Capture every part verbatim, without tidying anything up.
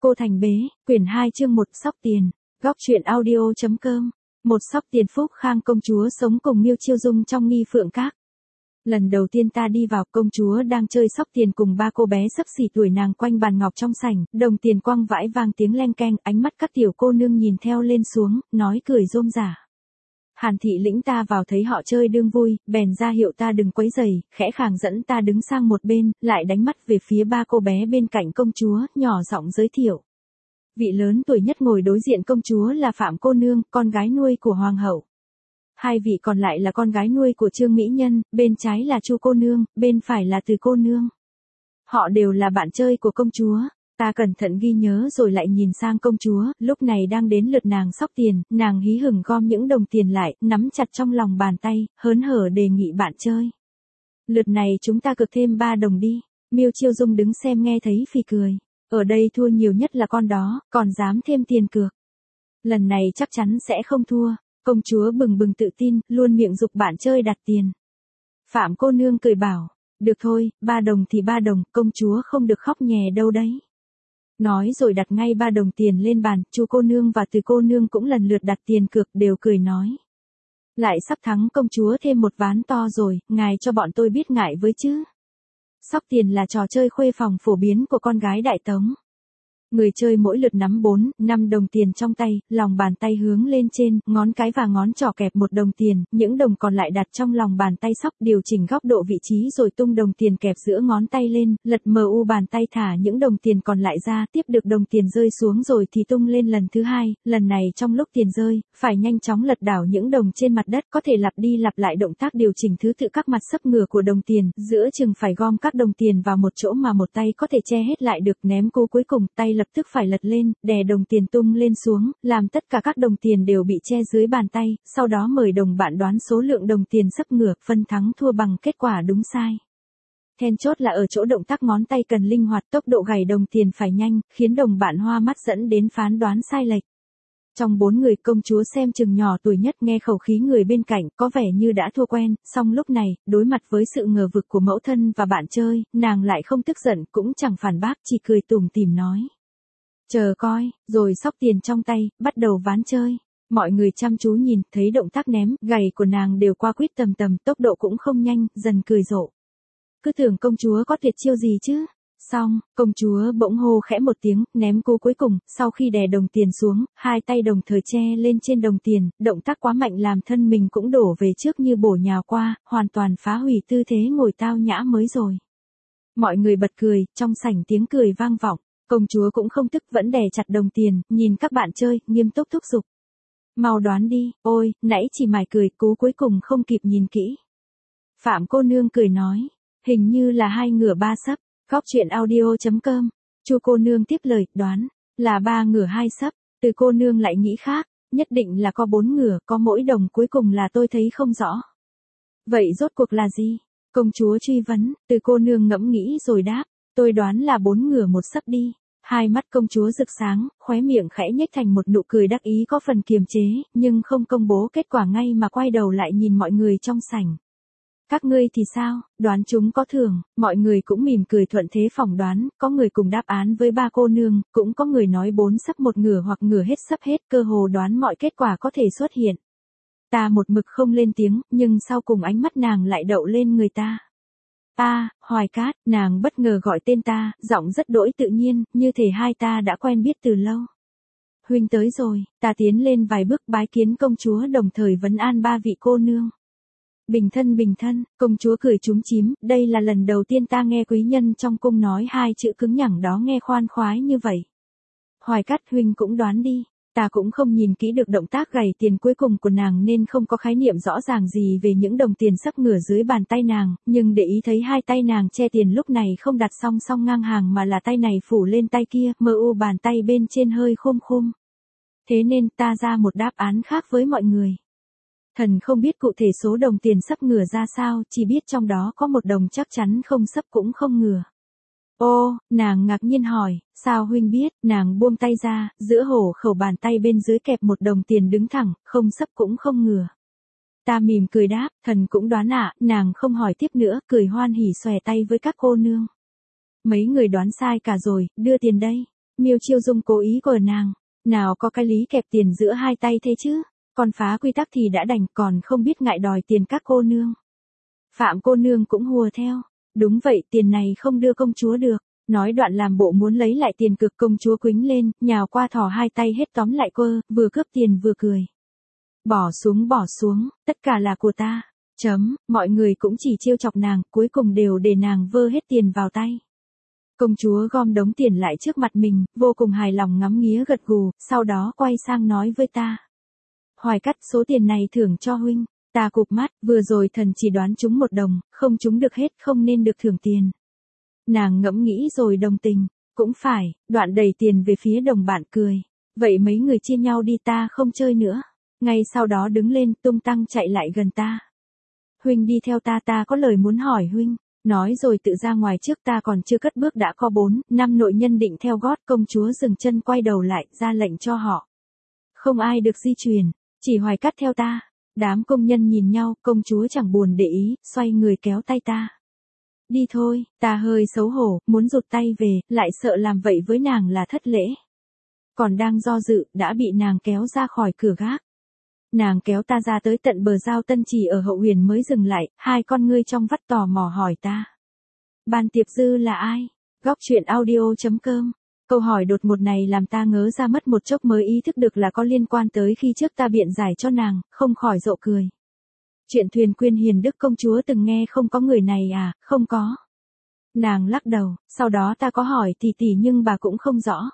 Cô Thành Bế, quyển hai chương một Sóc Tiền, góc truyện audio.com. Một Sóc Tiền Phúc Khang công chúa sống cùng Miêu Chiêu Dung trong Nghi Phượng Các. Lần đầu tiên ta đi vào, công chúa đang chơi sóc tiền cùng ba cô bé xấp xỉ tuổi nàng quanh bàn ngọc trong sảnh, đồng tiền quăng vãi vang tiếng leng keng, ánh mắt các tiểu cô nương nhìn theo lên xuống, nói cười rôm rả. Hàn thị lĩnh ta vào thấy họ chơi đương vui, bèn ra hiệu ta đừng quấy rầy, khẽ khàng dẫn ta đứng sang một bên, lại đánh mắt về phía ba cô bé bên cạnh công chúa, nhỏ giọng giới thiệu. Vị lớn tuổi nhất ngồi đối diện công chúa là Phạm cô nương, con gái nuôi của hoàng hậu. Hai vị còn lại là con gái nuôi của Trương Mỹ Nhân, bên trái là Chu cô nương, bên phải là Từ cô nương. Họ đều là bạn chơi của công chúa. Ta cẩn thận ghi nhớ rồi lại nhìn sang công chúa, lúc này đang đến lượt nàng sóc tiền, nàng hí hửng gom những đồng tiền lại, nắm chặt trong lòng bàn tay, hớn hở đề nghị bạn chơi. Lượt này chúng ta cược thêm ba đồng đi. Miêu Chiêu Dung đứng xem nghe thấy phì cười. Ở đây thua nhiều nhất là con đó, còn dám thêm tiền cược. Lần này chắc chắn sẽ không thua. Công chúa bừng bừng tự tin, luôn miệng giục bạn chơi đặt tiền. Phạm cô nương cười bảo, được thôi, ba đồng thì ba đồng, công chúa không được khóc nhè đâu đấy. Nói rồi đặt ngay ba đồng tiền lên bàn, Chu cô nương và Từ cô nương cũng lần lượt đặt tiền cược, đều cười nói. Lại sắp thắng công chúa thêm một ván to rồi, ngài cho bọn tôi biết ngại với chứ. Sóc tiền là trò chơi khuê phòng phổ biến của con gái Đại Tống. Người chơi mỗi lượt nắm bốn, năm đồng tiền trong tay, lòng bàn tay hướng lên trên, ngón cái và ngón trỏ kẹp một đồng tiền, những đồng còn lại đặt trong lòng bàn tay sóc, điều chỉnh góc độ vị trí rồi tung đồng tiền kẹp giữa ngón tay lên, lật mờ u bàn tay thả những đồng tiền còn lại ra, tiếp được đồng tiền rơi xuống rồi thì tung lên lần thứ hai, lần này trong lúc tiền rơi, phải nhanh chóng lật đảo những đồng trên mặt đất, có thể lặp đi lặp lại động tác điều chỉnh thứ tự các mặt sấp ngửa của đồng tiền, giữa chừng phải gom các đồng tiền vào một chỗ mà một tay có thể che hết lại được, ném cú cuối cùng, tay lập tức phải lật lên, đè đồng tiền tung lên xuống, làm tất cả các đồng tiền đều bị che dưới bàn tay, sau đó mời đồng bạn đoán số lượng đồng tiền sấp ngửa, phân thắng thua bằng kết quả đúng sai. Then chốt là ở chỗ động tác ngón tay cần linh hoạt, tốc độ gảy đồng tiền phải nhanh, khiến đồng bạn hoa mắt dẫn đến phán đoán sai lệch. Trong bốn người, công chúa xem chừng nhỏ tuổi nhất, nghe khẩu khí người bên cạnh, có vẻ như đã thua quen, song lúc này, đối mặt với sự ngờ vực của mẫu thân và bạn chơi, nàng lại không tức giận, cũng chẳng phản bác, chỉ cười tủm tỉm nói. Chờ coi, rồi xóc tiền trong tay, bắt đầu ván chơi. Mọi người chăm chú nhìn, thấy động tác ném, gảy của nàng đều qua quýt tầm tầm, tốc độ cũng không nhanh, dần cười rộ. Cứ tưởng công chúa có tuyệt chiêu gì chứ. Xong, công chúa bỗng hô khẽ một tiếng, ném cú cuối cùng, sau khi đè đồng tiền xuống, hai tay đồng thời che lên trên đồng tiền, động tác quá mạnh làm thân mình cũng đổ về trước như bổ nhào qua, hoàn toàn phá hủy tư thế ngồi tao nhã mới rồi. Mọi người bật cười, trong sảnh tiếng cười vang vọng. Công chúa cũng không tức, vẫn đè chặt đồng tiền, nhìn các bạn chơi, nghiêm túc thúc giục. Mau đoán đi, ôi, nãy chỉ mải cười, cú cuối cùng không kịp nhìn kỹ. Phạm cô nương cười nói, hình như là hai ngửa ba sấp, góc truyện audio.com. Chu cô nương tiếp lời, đoán, là ba ngửa hai sấp, Từ cô nương lại nghĩ khác, nhất định là có bốn ngửa, có mỗi đồng cuối cùng là tôi thấy không rõ. Vậy rốt cuộc là gì? Công chúa truy vấn, Từ cô nương ngẫm nghĩ rồi đáp, tôi đoán là bốn ngửa một sấp đi. Hai mắt công chúa rực sáng, khóe miệng khẽ nhếch thành một nụ cười đắc ý có phần kiềm chế, nhưng không công bố kết quả ngay mà quay đầu lại nhìn mọi người trong sảnh. Các ngươi thì sao, đoán chúng có thưởng, mọi người cũng mỉm cười thuận thế phỏng đoán, có người cùng đáp án với ba cô nương, cũng có người nói bốn sấp một ngửa hoặc ngửa hết sấp hết, cơ hồ đoán mọi kết quả có thể xuất hiện. Ta một mực không lên tiếng, nhưng sau cùng ánh mắt nàng lại đậu lên người ta. Ta, Hoài Cát, nàng bất ngờ gọi tên ta, giọng rất đỗi tự nhiên, như thể hai ta đã quen biết từ lâu. Huynh tới rồi, ta tiến lên vài bước bái kiến công chúa đồng thời vấn an ba vị cô nương. Bình thân bình thân, công chúa cười chúm chím, đây là lần đầu tiên ta nghe quý nhân trong cung nói hai chữ cứng nhẳng đó nghe khoan khoái như vậy. Hoài Cát huynh cũng đoán đi. Ta cũng không nhìn kỹ được động tác gảy tiền cuối cùng của nàng nên không có khái niệm rõ ràng gì về những đồng tiền sấp ngửa dưới bàn tay nàng, nhưng để ý thấy hai tay nàng che tiền lúc này không đặt song song ngang hàng mà là tay này phủ lên tay kia, mờ u bàn tay bên trên hơi khum khum. Thế nên ta ra một đáp án khác với mọi người. Thần không biết cụ thể số đồng tiền sấp ngửa ra sao, chỉ biết trong đó có một đồng chắc chắn không sấp cũng không ngửa. Ô, nàng ngạc nhiên hỏi, sao huynh biết, nàng buông tay ra, giữa hổ khẩu bàn tay bên dưới kẹp một đồng tiền đứng thẳng, không sấp cũng không ngửa. Ta mỉm cười đáp, thần cũng đoán ạ, nàng không hỏi tiếp nữa, cười hoan hỉ xòe tay với các cô nương. Mấy người đoán sai cả rồi, đưa tiền đây. Miêu Chiêu Dung cố ý cờ nàng, nào có cái lý kẹp tiền giữa hai tay thế chứ, còn phá quy tắc thì đã đành, còn không biết ngại đòi tiền các cô nương. Phạm cô nương cũng hùa theo, đúng vậy, tiền này không đưa công chúa được. Nói đoạn làm bộ muốn lấy lại tiền cực, công chúa quĩnh lên, nhào qua thò hai tay hết tóm lại quơ, vừa cướp tiền vừa cười. Bỏ xuống bỏ xuống, tất cả là của ta. Chấm, mọi người cũng chỉ trêu chọc nàng, cuối cùng đều để nàng vơ hết tiền vào tay. Công chúa gom đống tiền lại trước mặt mình, vô cùng hài lòng ngắm nghía gật gù, sau đó quay sang nói với ta. Hoài Cắt, số tiền này thưởng cho huynh. Ta cụp mắt, vừa rồi thần chỉ đoán trúng một đồng, không trúng được hết, không nên được thưởng tiền. Nàng ngẫm nghĩ rồi đồng tình, cũng phải, đoạn đẩy tiền về phía đồng bạn cười. Vậy mấy người chia nhau đi, ta không chơi nữa. Ngay sau đó đứng lên, tung tăng chạy lại gần ta. Huynh đi theo ta, ta có lời muốn hỏi huynh. Nói rồi tự ra ngoài trước, ta còn chưa cất bước đã có bốn, năm nội nhân định theo gót. Công chúa dừng chân quay đầu lại, ra lệnh cho họ. Không ai được di chuyển, chỉ Hoài Cắt theo ta. Đám công nhân nhìn nhau, công chúa chẳng buồn để ý, xoay người kéo tay ta. Đi thôi, ta hơi xấu hổ, muốn rụt tay về, lại sợ làm vậy với nàng là thất lễ. Còn đang do dự, đã bị nàng kéo ra khỏi cửa gác. Nàng kéo ta ra tới tận bờ giao Tân Trì ở Hậu Huyền mới dừng lại, hai con ngươi trong vắt tò mò hỏi ta. Ban Tiệp Dư là ai? Góc truyện audio chấm com. Câu hỏi đột ngột này làm ta ngớ ra mất một chốc mới ý thức được là có liên quan tới khi trước ta biện giải cho nàng, không khỏi rộ cười. Chuyện Thuyền Quyên Hiền Đức công chúa từng nghe không có người này à, không có. Nàng lắc đầu, sau đó ta có hỏi tỷ tỷ nhưng bà cũng không rõ.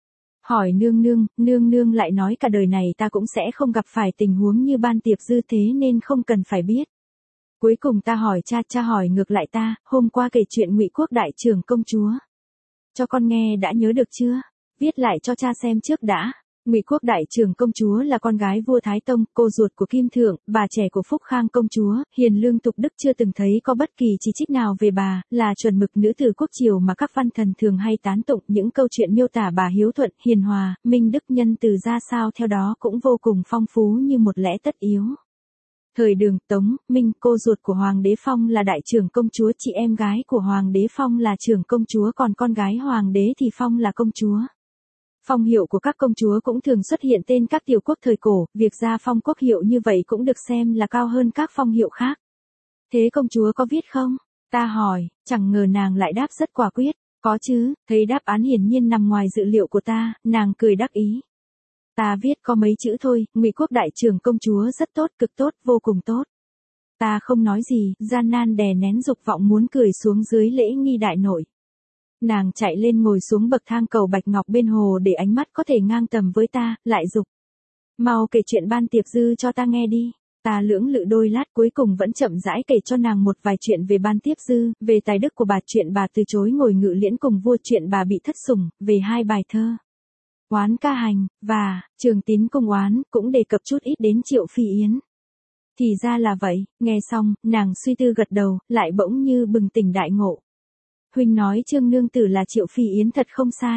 Hỏi nương nương, nương nương lại nói cả đời này ta cũng sẽ không gặp phải tình huống như Ban Tiệp Dư thế nên không cần phải biết. Cuối cùng ta hỏi cha, cha hỏi ngược lại ta, hôm qua kể chuyện Ngụy Quốc đại trưởng công chúa. Cho con nghe đã nhớ được chưa? Viết lại cho cha xem trước đã. Ngụy Quốc đại trưởng công chúa là con gái vua Thái Tông, cô ruột của Kim Thượng, bà trẻ của Phúc Khang công chúa, hiền lương tục đức, chưa từng thấy có bất kỳ chỉ trích nào về bà, là chuẩn mực nữ tử quốc triều mà các văn thần thường hay tán tụng. Những câu chuyện miêu tả bà hiếu thuận, hiền hòa, minh đức, nhân từ ra sao theo đó cũng vô cùng phong phú như một lẽ tất yếu. Thời Đường, Tống, Minh, cô ruột của Hoàng đế Phong là đại trưởng công chúa, chị em gái của Hoàng đế Phong là trưởng công chúa, còn con gái Hoàng đế thì Phong là công chúa. Phong hiệu của các công chúa cũng thường xuất hiện tên các tiểu quốc thời cổ, việc ra phong quốc hiệu như vậy cũng được xem là cao hơn các phong hiệu khác. Thế công chúa có viết không? Ta hỏi, chẳng ngờ nàng lại đáp rất quả quyết, có chứ, thấy đáp án hiển nhiên nằm ngoài dự liệu của ta, nàng cười đắc ý. Ta viết có mấy chữ thôi, Ngụy Quốc đại trưởng công chúa rất tốt, cực tốt, vô cùng tốt. Ta không nói gì, gian nan đè nén dục vọng muốn cười xuống dưới lễ nghi đại nội. Nàng chạy lên ngồi xuống bậc thang cầu bạch ngọc bên hồ để ánh mắt có thể ngang tầm với ta, lại dục. Mau kể chuyện Ban Tiệp Dư cho ta nghe đi. Ta lưỡng lự đôi lát cuối cùng vẫn chậm rãi kể cho nàng một vài chuyện về Ban Tiệp Dư, về tài đức của bà, chuyện bà từ chối ngồi ngự liễn cùng vua, chuyện bà bị thất sủng, về hai bài thơ. Oán ca hành, và, Trường Tín cung oán, cũng đề cập chút ít đến Triệu Phi Yến. Thì ra là vậy, nghe xong, nàng suy tư gật đầu, lại bỗng như bừng tỉnh đại ngộ. Huynh nói Trương nương tử là Triệu Phi Yến thật không sai.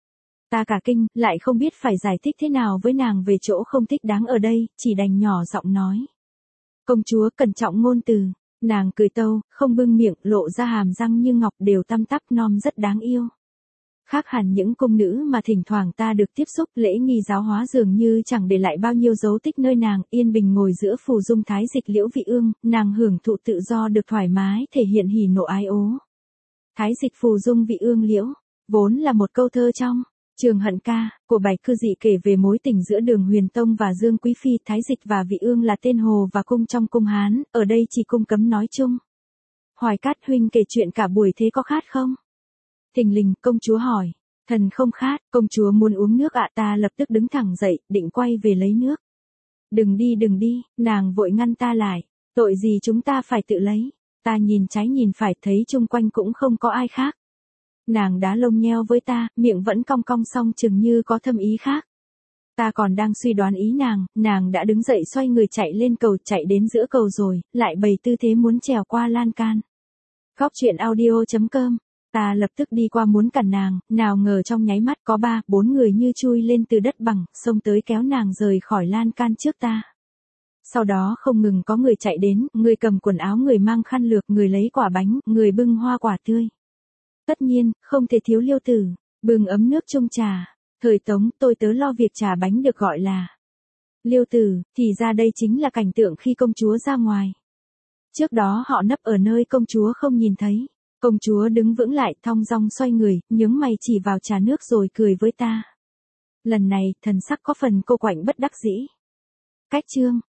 Ta cả kinh, lại không biết phải giải thích thế nào với nàng về chỗ không thích đáng ở đây, chỉ đành nhỏ giọng nói. Công chúa cẩn trọng ngôn từ. Nàng cười tâu, không bưng miệng, lộ ra hàm răng như ngọc, đều tăm tắp non rất đáng yêu. Khác hẳn những cung nữ mà thỉnh thoảng ta được tiếp xúc, lễ nghi giáo hóa dường như chẳng để lại bao nhiêu dấu tích nơi nàng, yên bình ngồi giữa phù dung thái dịch Liễu Vị Ương, nàng hưởng thụ tự do được thoải mái, thể hiện hỉ nộ ái ố. Thái dịch phù dung Vị Ương Liễu, vốn là một câu thơ trong Trường Hận Ca của Bạch Cư Dị, kể về mối tình giữa Đường Huyền Tông và Dương Quý Phi. Thái dịch và Vị Ương là tên hồ và cung trong cung Hán, ở đây chỉ cung cấm nói chung. Hoài Cát huynh kể chuyện cả buổi thế có khát không? Thình lình, công chúa hỏi. Thần không khát, công chúa muốn uống nước ạ. Ta lập tức đứng thẳng dậy, định quay về lấy nước. Đừng đi đừng đi, nàng vội ngăn ta lại. Tội gì chúng ta phải tự lấy. Ta nhìn trái nhìn phải, thấy chung quanh cũng không có ai khác. Nàng đá lông nheo với ta, miệng vẫn cong cong song chừng như có thâm ý khác. Ta còn đang suy đoán ý nàng, nàng đã đứng dậy xoay người chạy lên cầu, chạy đến giữa cầu rồi, lại bày tư thế muốn trèo qua lan can. Góc truyện audio chấm com. Ta lập tức đi qua muốn cản nàng, nào ngờ trong nháy mắt có ba, bốn người như chui lên từ đất bằng, xông tới kéo nàng rời khỏi lan can trước ta. Sau đó không ngừng có người chạy đến, người cầm quần áo, người mang khăn lược, người lấy quả bánh, người bưng hoa quả tươi. Tất nhiên, không thể thiếu Liêu Tử. Bưng ấm nước chung trà. Thời Tống, tôi tớ lo việc trà bánh được gọi là Liêu tử, thì ra đây chính là cảnh tượng khi công chúa ra ngoài. Trước đó họ nấp ở nơi công chúa không nhìn thấy. Công chúa đứng vững lại, thong dong xoay người, nhướng mày chỉ vào trà nước rồi cười với ta. Lần này, thần sắc có phần cô quạnh bất đắc dĩ. Cách chương